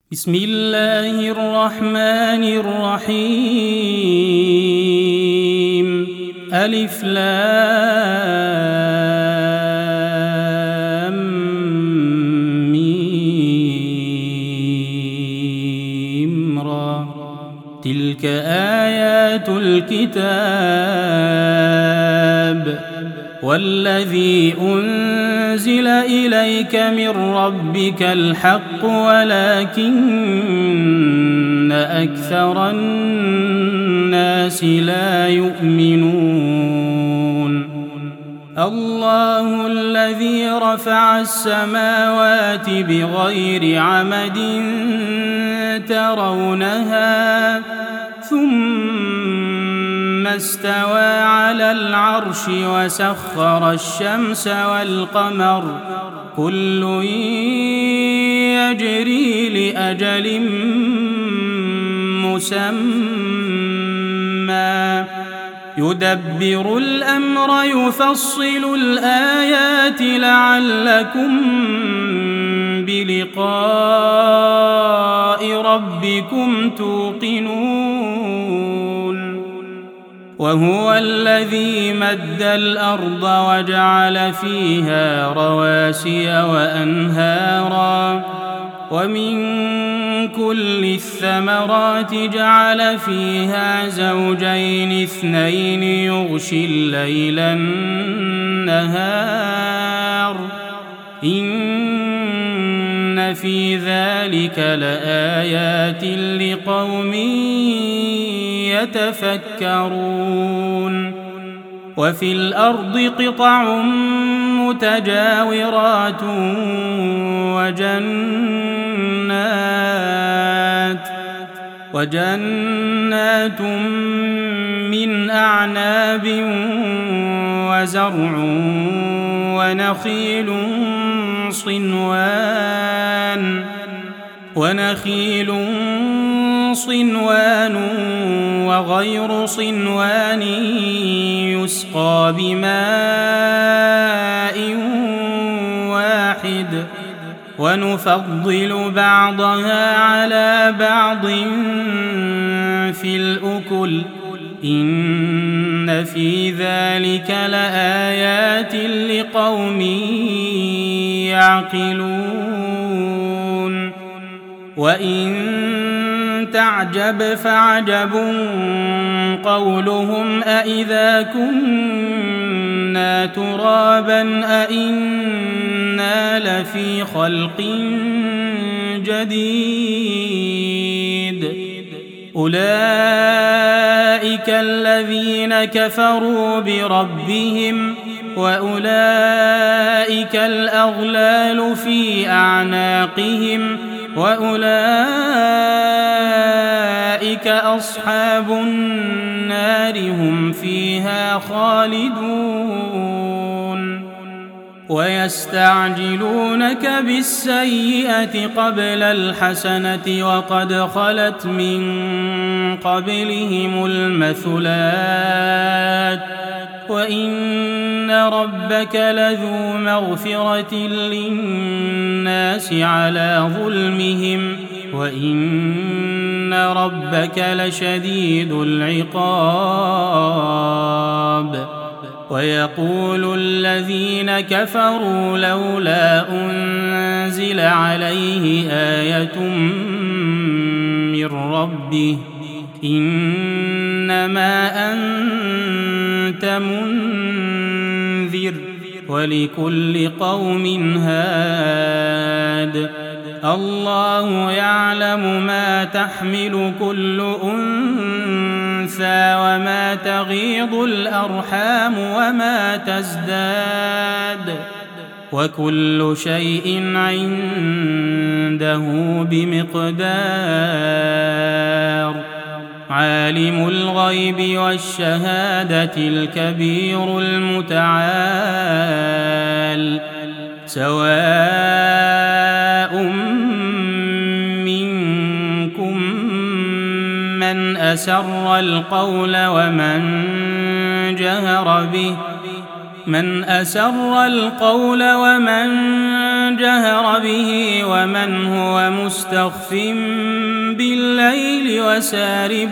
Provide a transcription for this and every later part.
بسم الله الرحمن الرحيم. ألف لام ميم را. تلك آيات الكتاب والذي أنزل إليك من ربك الحق ولكن أكثر الناس لا يؤمنون. الله الذي رفع السماوات بغير عمد ترونها ثم استوى على العرش وسخر الشمس والقمر كل يجري لأجل مسمى يدبر الأمر يفصل الآيات لعلكم بلقاء ربكم توقنون. وهو الذي مد الأرض وجعل فيها رواسي وأنهارا ومن كل الثمرات جعل فيها زوجين اثنين يغشي الليل النهار إن في ذلك لآيات لقوم يتفكرون. وفي الأرض قطع متجاورات وجنات من أعناب وزرع ونخيل صنوان وغير صنوان يسقى بماء واحد ونفضل بعضها على بعض في الأكل إن في ذلك لآيات لقوم يعقلون. وإن تعجب فعجب قولهم أإذا كنا ترابا أإنا لفي خلق جديد أولئك الذين كفروا بربهم وأولئك الأغلال في أعناقهم وأولئك أصحاب النار هم فيها خالدون. ويستعجلونك بالسيئة قبل الحسنة وقد خلت من قبلهم المثلات وإن ربك لذو مغفرة للناس على ظلمهم وإن ربك لشديد العقاب. ويقول الذين كفروا لولا أنزل عليه آية من ربه إنما أنت منذر ولكل قوم هاد الله يعلم ما تحمل كل أنثى وما تغيض الأرحام وما تزداد وكل شيء عنده بمقدار. عالم الغيب والشهادة الكبير المتعال سواء منكم من أسر القول ومن جهر به من أسر القول ومن جهر به ومن هو مستخف بالليل وسارب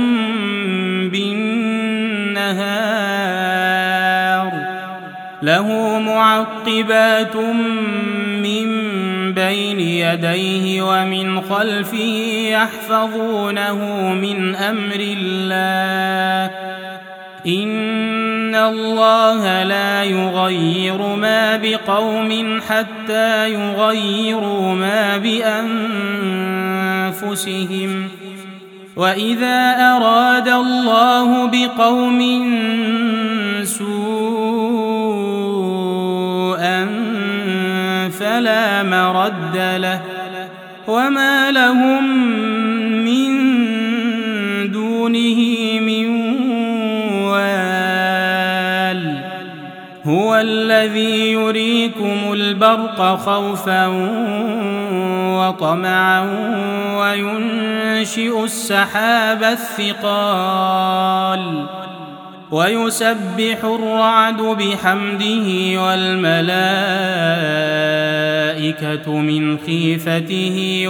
بالنهار له معقبات من بين يديه ومن خلفه يحفظونه من أمر الله إن الله لا يغير ما بقوم حتى يغيروا ما بأنفسهم وإذا أراد الله بقوم سوءا فلا مرد له وما لهم من دونه من وال هو الذي يريكم البرق خوفا وطمعا وينشئ السحاب الثقال ويسبح الرعد بحمده والملائكة من خيفته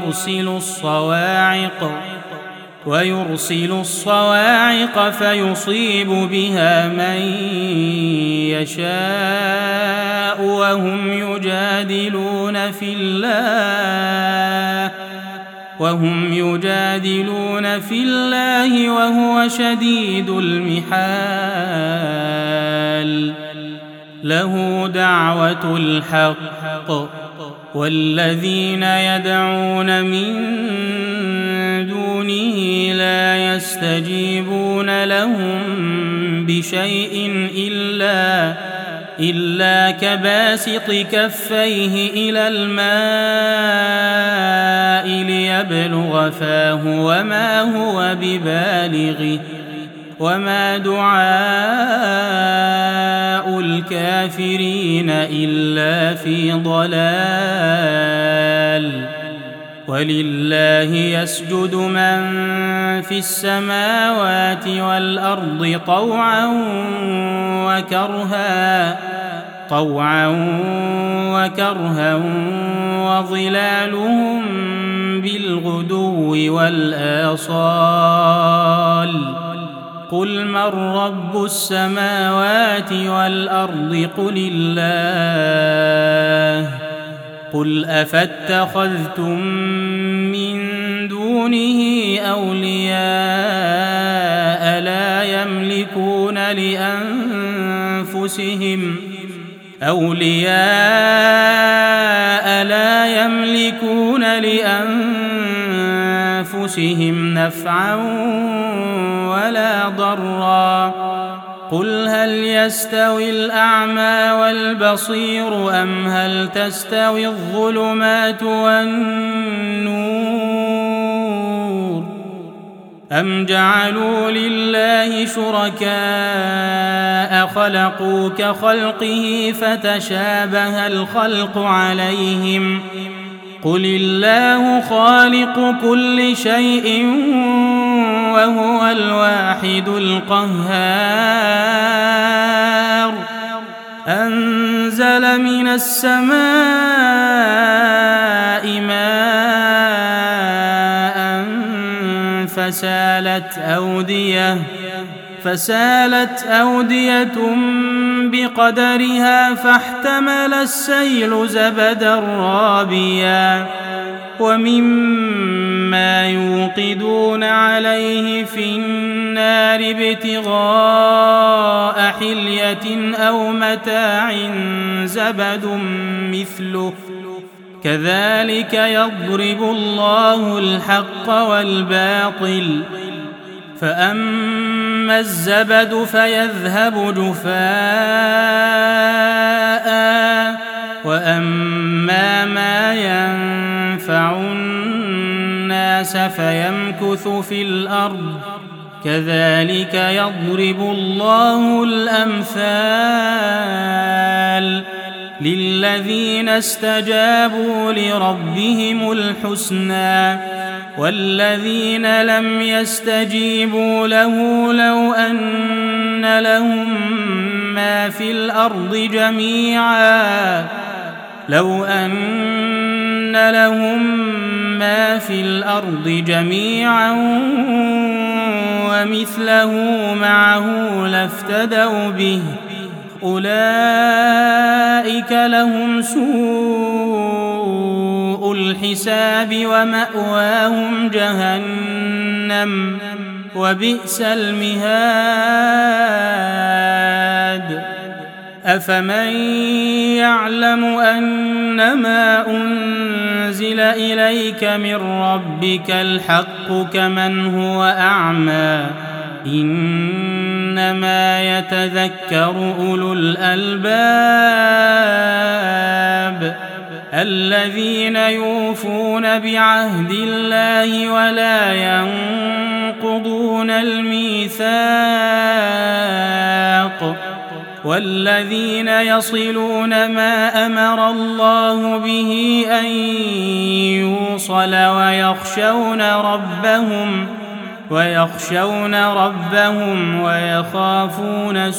ويرسل الصواعق فيصيب بها من يشاء وهم يجادلون في الله وهو شديد المحال له دعوة الحق والذين يدعون من دونه لا يستجيبون لهم بشيء إلا كباسط كفيه إلى الماء ليبلغ فاه وما هو ببالغه وما دعاء الكافرين إلا في ضلال ولله يسجد من في السماوات والأرض طوعا وكرها وظلالهم بالغدو والآصال قل من رب السماوات والأرض قل الله قل أفاتخذتم من دونه أولياء لا يملكون لأنفسهم نفعا ولا ضرا قل هل يستوي الأعمى والبصير أم هل تستوي الظلمات والنور أم جعلوا لله شركاء خلقوا كخلقه فتشابه الخلق عليهم قل الله خالق كل شيء وهو الواحد القهار أنزل من السماء ماء فسالت أودية بقدرها فاحتمل السيل زبدا رابيا ومما يوقدون عليه في النار ابتغاء حلية أو متاع زبد مثله كذلك يضرب الله الحق والباطل فأما الزبد فيذهب جفاء وأما ما ينفع الناس فيمكث في الأرض كذلك يضرب الله الأمثال للذين استجابوا لربهم الحسنى والذين لم يستجيبوا له لو أن لهم ما في الأرض جميعا ومثله معه لافتدوا به أولئك لهم سوء الحساب ومأواهم جهنم وبئس المهاد أفمن يعلم أنما أنزل إليك من ربك الحق كمن هو أعمى إنما يتذكر أولو الألباب الذين يوفون بعهد الله ولا ينقضون الميثاق والذين يصلون ما أمر الله به أن يوصل ويخشون ربهم ويخافون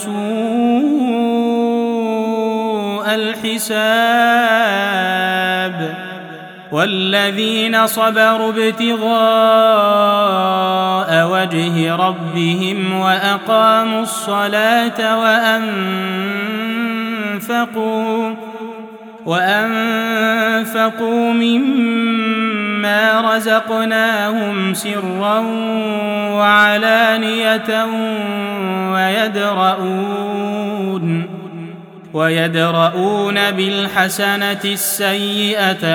سوء الحساب والذين صبروا ابتغاء وجه ربهم وأقاموا الصلاة وأنفقوا مما رزقناهم سرا وعلانية ويدرؤون بالحسنة السيئة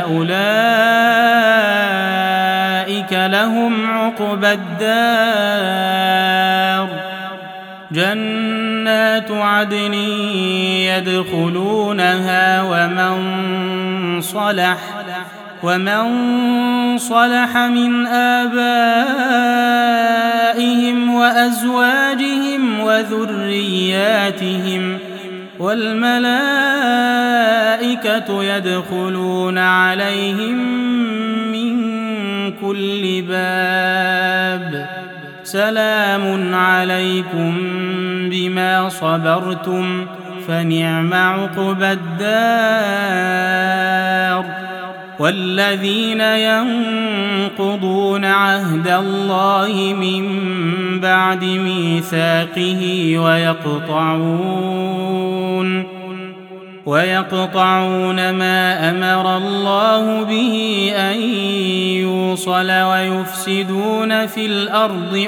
أولئك لهم عقبى الدار جنات عدن يدخلونها ومن صلح من آبائهم وأزواجهم وذرياتهم والملائكة يدخلون عليهم من كل باب سلام عليكم بما صبرتم فنعم عقبى الدار والذين ينقضون عهد الله من بعد ميثاقه ويقطعون ما أمر الله به أن يوصل ويفسدون في الأرض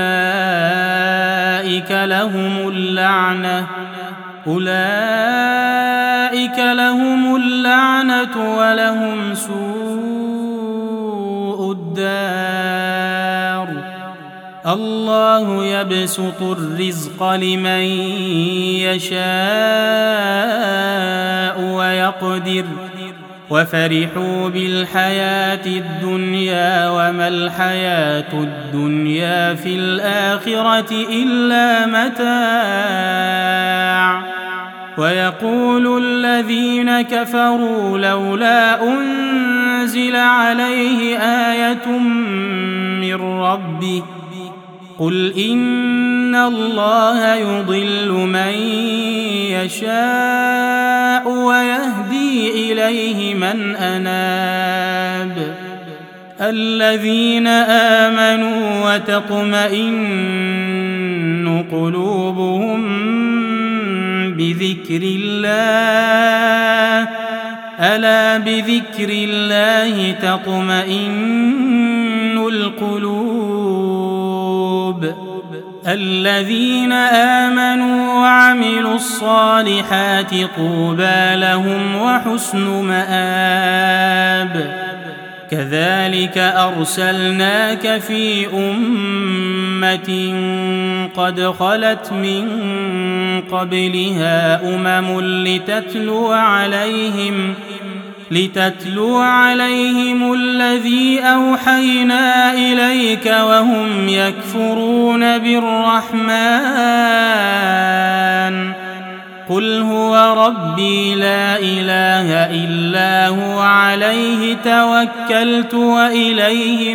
أولئك لهم اللعنة ولهم سوء الدار الله يبسط الرزق لمن يشاء ويقدر وفرحوا بالحياة الدنيا وما الحياة الدنيا في الآخرة إلا متاع ويقول الذين كفروا لولا أنزل عليه آية من ربه قل إن الله يضل من يشاء ويهدي إليه من أناب الذين آمنوا وتطمئن قلوبهم بذكر الله ألا بذكر الله تطمئن القلوب الذين آمنوا وعملوا الصالحات طوبى لهم وحسن مآب كذلك أرسلناك في أمة قد خلت من قبلها لتتلو عليهم الذي أوحينا إليك وهم يكفرون بالرحمن قل هو ربي لا إله إلا هو عليه توكلت وإليه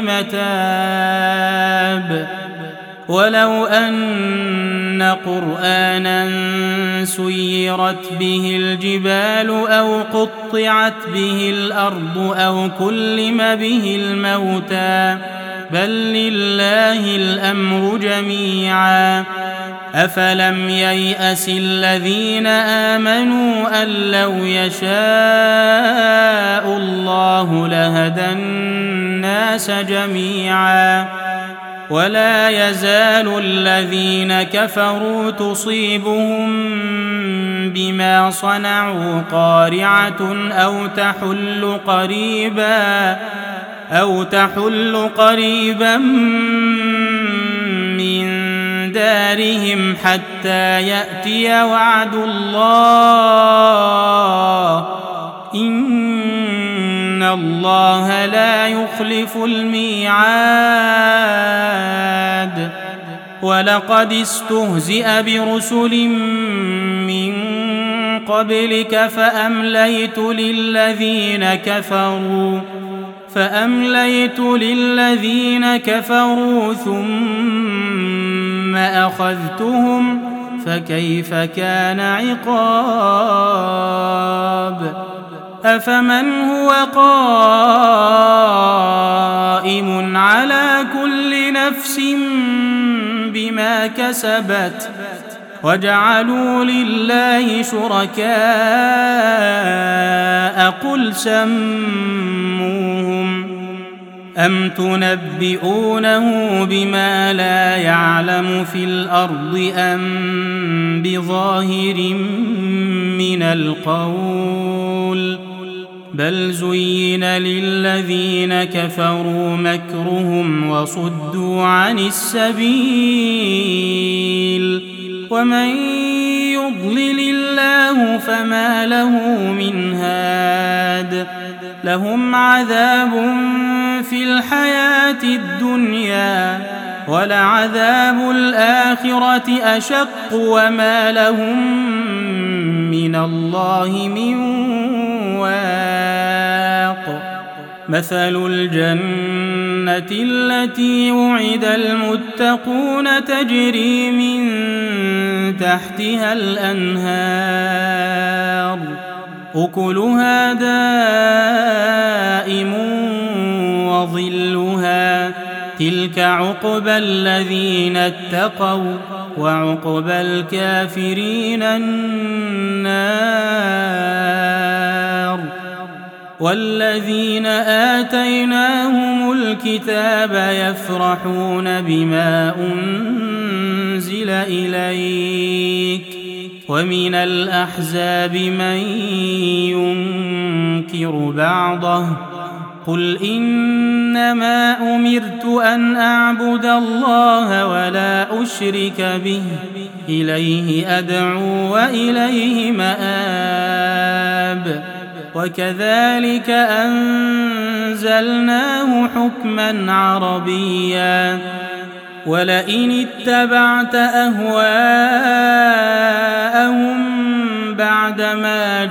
متاب ولو أن قرآنا سيرت به الجبال أو قطعت به الأرض أو كلم به الموتى بل لله الأمر جميعا أفلم ييأس الذين آمنوا أن لو يشاء الله لهدى الناس جميعا ولا يزال الذين كفروا تصيبهم بما صنعوا قارعة أو تحل قريبا من دارهم حتى يأتي وعد الله إن الله لا يخلف الميعاد ولقد استهزئ برسل من قبلك فأمليت للذين كفروا ثم أخذتهم فكيف كان عقاب أفمن هو قائم على كل نفس بما كسبت وجعلوا لله شركاء قل سموهم أم تنبئونه بما لا يعلم في الأرض أم بظاهر من القول بل زين للذين كفروا مكرهم وصدوا عن السبيل ومن يضلل الله فما له من هاد لهم عذاب في الحياة الدنيا ولعذاب الآخرة أشق وما لهم من الله من واق مثل الجنة التي وعد المتقون تجري من تحتها الأنهار أكلها دائم وظلها تلك عقبى الذين اتقوا وعقبى الكافرين النار والذين آتيناهم الكتاب يفرحون بما أنزل إليك ومن الأحزاب من ينكر بعضه قل إنما أمرت أن أعبد الله ولا أشرك به إليه أدعو وإليه مآب وكذلك أنزلناه حكما عربيا ولئن اتبعت أهواءهم بعدما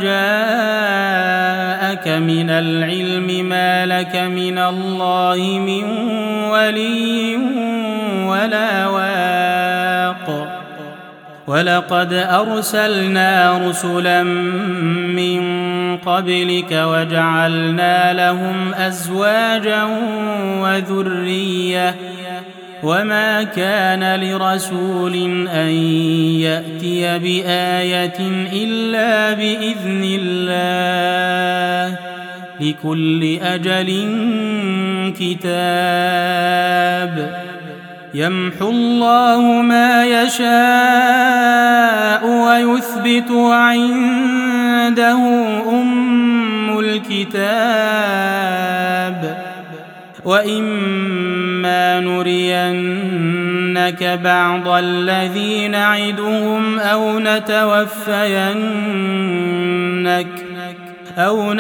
جاءك من العلم ما لك من الله من ولي ولا واق ولقد أرسلنا رسلا من قبلك وجعلنا لهم أزواجا وذرية وما كان لرسول أن يأتي بآية إلا بإذن الله لكل أجل كتاب يمحو الله ما يشاء ويثبت وعنده أم الكتاب وإما نرينك بعض الذي نعدهم أو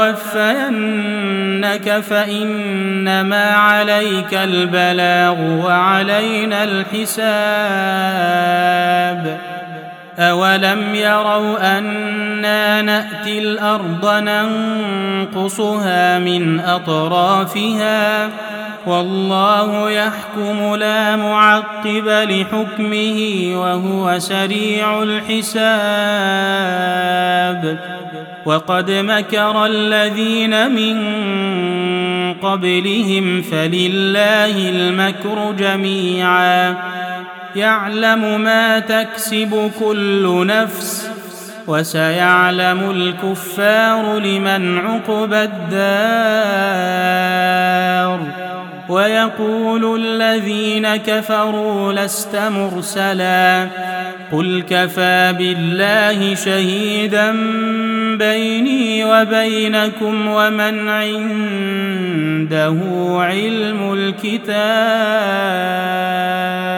نتوفينك فإنما عليك البلاغ وعلينا الحساب أولم يروا أنا نأتي الأرض ننقصها من أطرافها والله يحكم لا معقب لحكمه وهو سريع الحساب وقد مكر الذين من قبلهم فلله المكر جميعا يعلم ما تكسب كل نفس وسيعلم الكفار لمن عقبى الدار ويقول الذين كفروا لست مرسلا قل كفى بالله شهيدا بيني وبينكم ومن عنده علم الكتاب